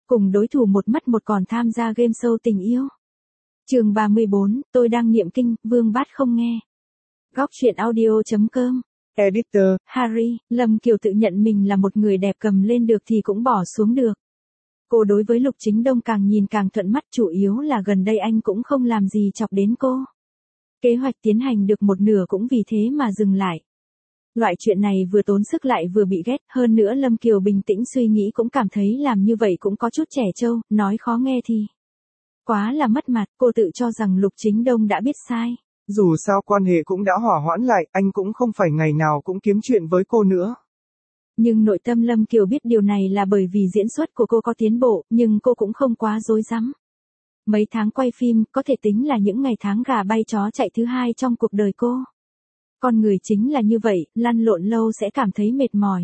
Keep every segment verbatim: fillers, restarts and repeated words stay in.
cùng đối thủ một mất một còn tham gia game show tình yêu. Chương ba mươi bốn, tôi đang niệm kinh, Vương Bát không nghe. Góc truyện audio.com. Editor. Harry, Lâm Kiều tự nhận mình là một người đẹp, cầm lên được thì cũng bỏ xuống được. Cô đối với Lục Chính Đông càng nhìn càng thuận mắt, chủ yếu là gần đây anh cũng không làm gì chọc đến cô. Kế hoạch tiến hành được một nửa cũng vì thế mà dừng lại. Loại chuyện này vừa tốn sức lại vừa bị ghét, hơn nữa Lâm Kiều bình tĩnh suy nghĩ cũng cảm thấy làm như vậy cũng có chút trẻ trâu, nói khó nghe thì quá là mất mặt. Cô tự cho rằng Lục Chính Đông đã biết sai. Dù sao quan hệ cũng đã hỏa hoãn lại, anh cũng không phải ngày nào cũng kiếm chuyện với cô nữa. Nhưng nội tâm Lâm Kiều biết điều này là bởi vì diễn xuất của cô có tiến bộ, nhưng cô cũng không quá rối rắm. Mấy tháng quay phim có thể tính là những ngày tháng gà bay chó chạy thứ hai trong cuộc đời cô. Con người chính là như vậy, lăn lộn lâu sẽ cảm thấy mệt mỏi.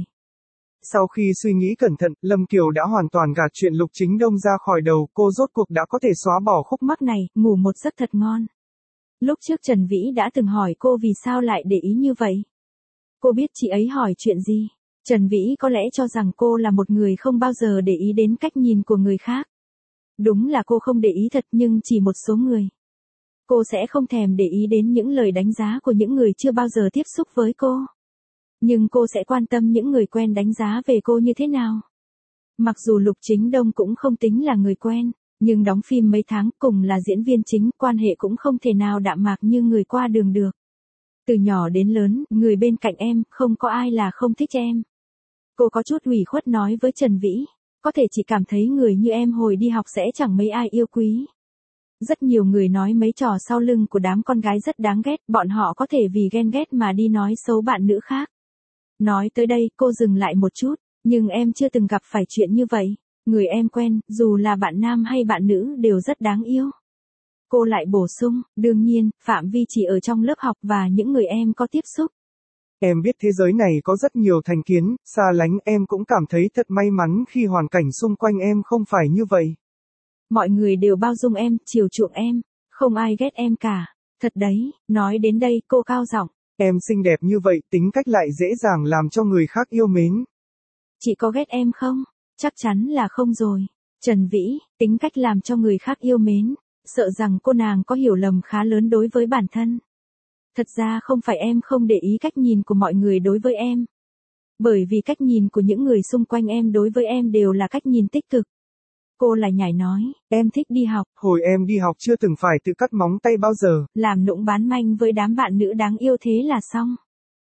Sau khi suy nghĩ cẩn thận, Lâm Kiều đã hoàn toàn gạt chuyện Lục Chính Đông ra khỏi đầu, cô rốt cuộc đã có thể xóa bỏ khúc mắc này, ngủ một giấc thật ngon. Lúc trước Trần Vĩ đã từng hỏi cô vì sao lại để ý như vậy. Cô biết chị ấy hỏi chuyện gì. Trần Vĩ có lẽ cho rằng cô là một người không bao giờ để ý đến cách nhìn của người khác. Đúng là cô không để ý thật, nhưng chỉ một số người. Cô sẽ không thèm để ý đến những lời đánh giá của những người chưa bao giờ tiếp xúc với cô. Nhưng cô sẽ quan tâm những người quen đánh giá về cô như thế nào. Mặc dù Lục Chính Đông cũng không tính là người quen, nhưng đóng phim mấy tháng cùng là diễn viên chính, quan hệ cũng không thể nào đạm mạc như người qua đường được. Từ nhỏ đến lớn, người bên cạnh em, không có ai là không thích em. Cô có chút ủy khuất nói với Trần Vĩ, có thể chỉ cảm thấy người như em hồi đi học sẽ chẳng mấy ai yêu quý. Rất nhiều người nói mấy trò sau lưng của đám con gái rất đáng ghét, bọn họ có thể vì ghen ghét mà đi nói xấu bạn nữ khác. Nói tới đây, cô dừng lại một chút, nhưng em chưa từng gặp phải chuyện như vậy. Người em quen, dù là bạn nam hay bạn nữ đều rất đáng yêu. Cô lại bổ sung, đương nhiên, phạm vi chỉ ở trong lớp học và những người em có tiếp xúc. Em biết thế giới này có rất nhiều thành kiến, xa lánh, em cũng cảm thấy thật may mắn khi hoàn cảnh xung quanh em không phải như vậy. Mọi người đều bao dung em, chiều chuộng em, không ai ghét em cả. Thật đấy, nói đến đây cô cao giọng. Em xinh đẹp như vậy, tính cách lại dễ dàng làm cho người khác yêu mến. Chị có ghét em không? Chắc chắn là không rồi. Trần Vĩ, tính cách làm cho người khác yêu mến, sợ rằng cô nàng có hiểu lầm khá lớn đối với bản thân. Thật ra không phải em không để ý cách nhìn của mọi người đối với em. Bởi vì cách nhìn của những người xung quanh em đối với em đều là cách nhìn tích cực. Cô lại nhảy nói, em thích đi học. Hồi em đi học chưa từng phải tự cắt móng tay bao giờ. Làm nũng bán manh với đám bạn nữ đáng yêu thế là xong.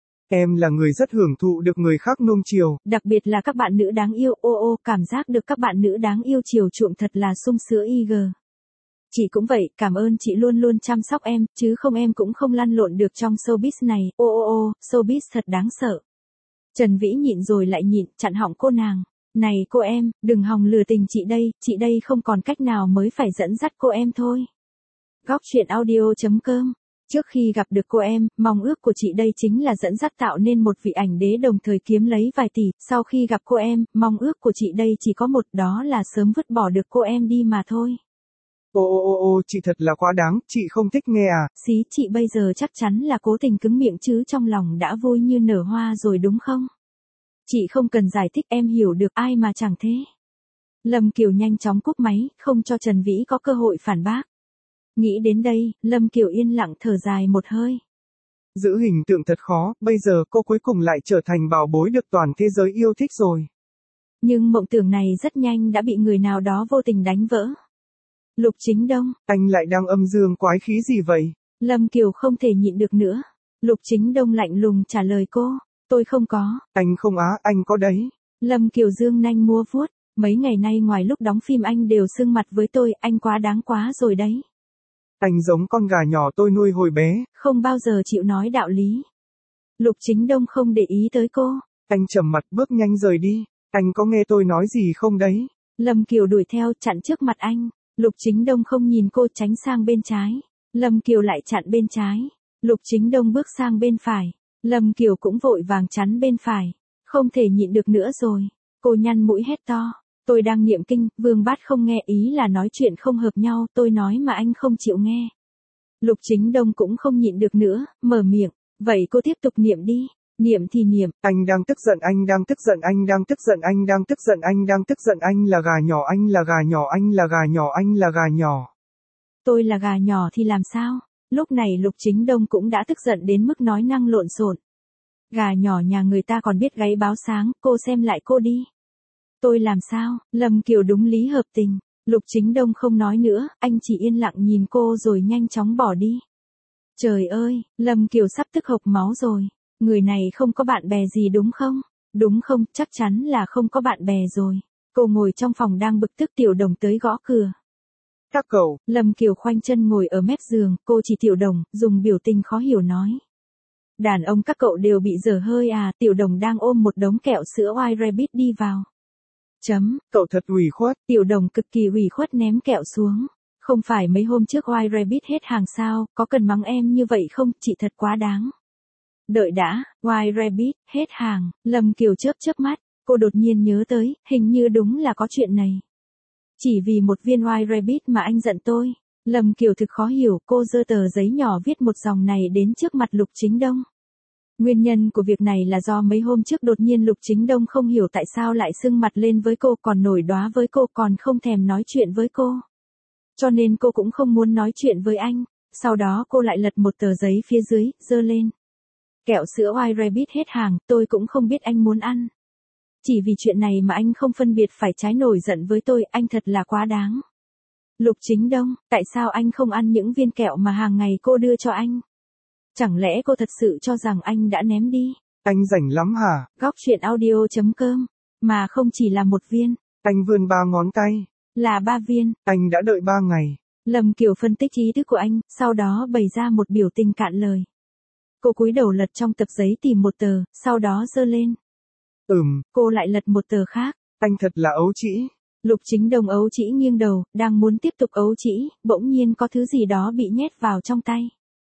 Em là người rất hưởng thụ được người khác nuông chiều. Đặc biệt là các bạn nữ đáng yêu, ô ô, cảm giác được các bạn nữ đáng yêu chiều chuộng thật là sung sữa y gờ. Chị cũng vậy, cảm ơn chị luôn luôn chăm sóc em, chứ không em cũng không lăn lộn được trong showbiz này, ô ô ô, showbiz thật đáng sợ. Trần Vĩ nhịn rồi lại nhịn, chặn họng cô nàng. Này cô em, đừng hòng lừa tình chị đây, chị đây không còn cách nào mới phải dẫn dắt cô em thôi. Góc truyện audio.com. Trước khi gặp được cô em, mong ước của chị đây chính là dẫn dắt tạo nên một vị ảnh đế đồng thời kiếm lấy vài tỷ. Sau khi gặp cô em, mong ước của chị đây chỉ có một, đó là sớm vứt bỏ được cô em đi mà thôi. Ô ô ô ô, chị thật là quá đáng, chị không thích nghe à? Xí, chị bây giờ chắc chắn là cố tình cứng miệng chứ trong lòng đã vui như nở hoa rồi đúng không? Chị không cần giải thích, em hiểu được, ai mà chẳng thế. Lâm Kiều nhanh chóng cúp máy, không cho Trần Vĩ có cơ hội phản bác. Nghĩ đến đây, Lâm Kiều yên lặng thở dài một hơi. Giữ hình tượng thật khó, bây giờ cô cuối cùng lại trở thành bảo bối được toàn thế giới yêu thích rồi. Nhưng mộng tưởng này rất nhanh đã bị người nào đó vô tình đánh vỡ. Lục Chính Đông. Anh lại đang âm dương quái khí gì vậy? Lâm Kiều không thể nhịn được nữa. Lục Chính Đông lạnh lùng trả lời cô. Tôi không có. Anh không á, anh có đấy. Lâm Kiều dương nanh mua vuốt. Mấy ngày nay ngoài lúc đóng phim anh đều sưng mặt với tôi, anh quá đáng quá rồi đấy. Anh giống con gà nhỏ tôi nuôi hồi bé. Không bao giờ chịu nói đạo lý. Lục Chính Đông không để ý tới cô. Anh trầm mặt bước nhanh rời đi. Anh có nghe tôi nói gì không đấy? Lâm Kiều đuổi theo chặn trước mặt anh. Lục Chính Đông không nhìn cô, tránh sang bên trái. Lâm Kiều lại chặn bên trái. Lục Chính Đông bước sang bên phải. Lâm Kiều cũng vội vàng chắn bên phải. Không thể nhịn được nữa rồi. Cô nhăn mũi hét to. Tôi đang niệm kinh, Vương Bát không nghe, ý là nói chuyện không hợp nhau, tôi nói mà anh không chịu nghe. Lục Chính Đông cũng không nhịn được nữa, mở miệng. Vậy cô tiếp tục niệm đi. Niệm thì niệm. Anh đang tức giận, anh đang tức giận, anh đang tức giận, anh đang tức giận, anh đang tức giận, anh là gà nhỏ, anh là gà nhỏ, anh là gà nhỏ, anh là gà nhỏ. Tôi là gà nhỏ thì làm sao? Lúc này Lục Chính Đông cũng đã tức giận đến mức nói năng lộn xộn. Gà nhỏ nhà người ta còn biết gáy báo sáng, cô xem lại cô đi. Tôi làm sao? Lâm Kiều đúng lý hợp tình. Lục Chính Đông không nói nữa, anh chỉ yên lặng nhìn cô rồi nhanh chóng bỏ đi. Trời ơi, Lâm Kiều sắp tức hộc máu rồi. Người này không có bạn bè gì đúng không? Đúng không, chắc chắn là không có bạn bè rồi. Cô ngồi trong phòng đang bực tức, Tiểu Đồng tới gõ cửa. Các cậu. Lâm Kiều khoanh chân ngồi ở mép giường, cô chỉ Tiểu Đồng, dùng biểu tình khó hiểu nói. Đàn ông các cậu đều bị dở hơi à? Tiểu Đồng đang ôm một đống kẹo sữa White Rabbit đi vào. Chấm. Cậu thật ủy khuất. Tiểu Đồng cực kỳ ủy khuất ném kẹo xuống. Không phải mấy hôm trước White Rabbit hết hàng sao, có cần mắng em như vậy không, chị thật quá đáng. Đợi đã, White Rabbit, hết hàng, Lâm Kiều chớp chớp mắt, cô đột nhiên nhớ tới, hình như đúng là có chuyện này. Chỉ vì một viên White Rabbit mà anh giận tôi. Lâm Kiều thực khó hiểu, cô giơ tờ giấy nhỏ viết một dòng này đến trước mặt Lục Chính Đông. Nguyên nhân của việc này là do mấy hôm trước đột nhiên Lục Chính Đông không hiểu tại sao lại sưng mặt lên với cô, còn nổi đoá với cô, còn không thèm nói chuyện với cô. Cho nên cô cũng không muốn nói chuyện với anh. Sau đó cô lại lật một tờ giấy phía dưới, giơ lên. Kẹo sữa White Rabbit hết hàng, tôi cũng không biết anh muốn ăn. Chỉ vì chuyện này mà anh không phân biệt phải trái nổi giận với tôi, anh thật là quá đáng. Lục Chính Đông, tại sao anh không ăn những viên kẹo mà hàng ngày cô đưa cho anh? Chẳng lẽ cô thật sự cho rằng anh đã ném đi? Anh rảnh lắm hả? Góc truyện audio chấm com. Mà không chỉ là một viên. Anh vươn ba ngón tay. Là ba viên. Anh đã đợi ba ngày. Lâm Kiều phân tích ý tứ của anh, sau đó bày ra một biểu tình cạn lời. Cô cúi đầu lật trong tập giấy tìm một tờ, sau đó giơ lên. Ừm. Cô lại lật một tờ khác. Anh thật là ấu trĩ. Lục Chính Đông ấu trĩ nghiêng đầu, đang muốn tiếp tục ấu trĩ, bỗng nhiên có thứ gì đó bị nhét vào trong tay.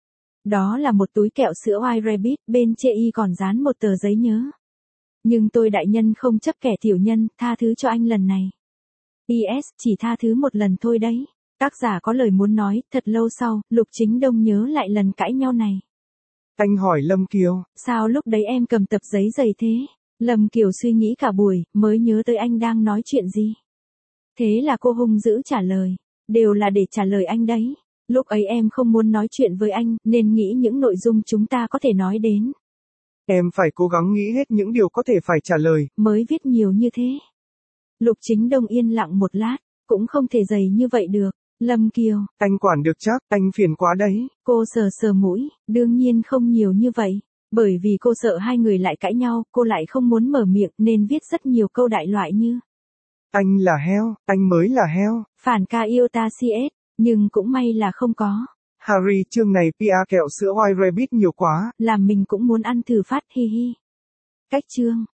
Đó là một túi kẹo sữa White Rabbit, bên trên y còn dán một tờ giấy nhớ. Nhưng tôi đại nhân không chấp kẻ tiểu nhân, tha thứ cho anh lần này. pê ét chỉ tha thứ một lần thôi đấy. Tác giả có lời muốn nói, thật lâu sau, Lục Chính Đông nhớ lại lần cãi nhau này. Anh hỏi Lâm Kiều. Sao lúc đấy em cầm tập giấy dày thế? Lâm Kiều suy nghĩ cả buổi, mới nhớ tới anh đang nói chuyện gì. Thế là cô hung dữ trả lời. Đều là để trả lời anh đấy. Lúc ấy em không muốn nói chuyện với anh, nên nghĩ những nội dung chúng ta có thể nói đến. Em phải cố gắng nghĩ hết những điều có thể phải trả lời. Mới viết nhiều như thế. Lục Chính Đông yên lặng một lát, cũng không thể dày như vậy được. Lâm Kiều. Anh quản được chắc, anh phiền quá đấy. Cô sờ sờ mũi, đương nhiên không nhiều như vậy. Bởi vì cô sợ hai người lại cãi nhau, cô lại không muốn mở miệng nên viết rất nhiều câu đại loại như. Anh là heo, anh mới là heo. Phản ca yêu ta xê ét, nhưng cũng may là không có. Harry, chương này pê a kẹo sữa White Rabbit nhiều quá. Làm mình cũng muốn ăn thử phát, hi hi. Cách chương.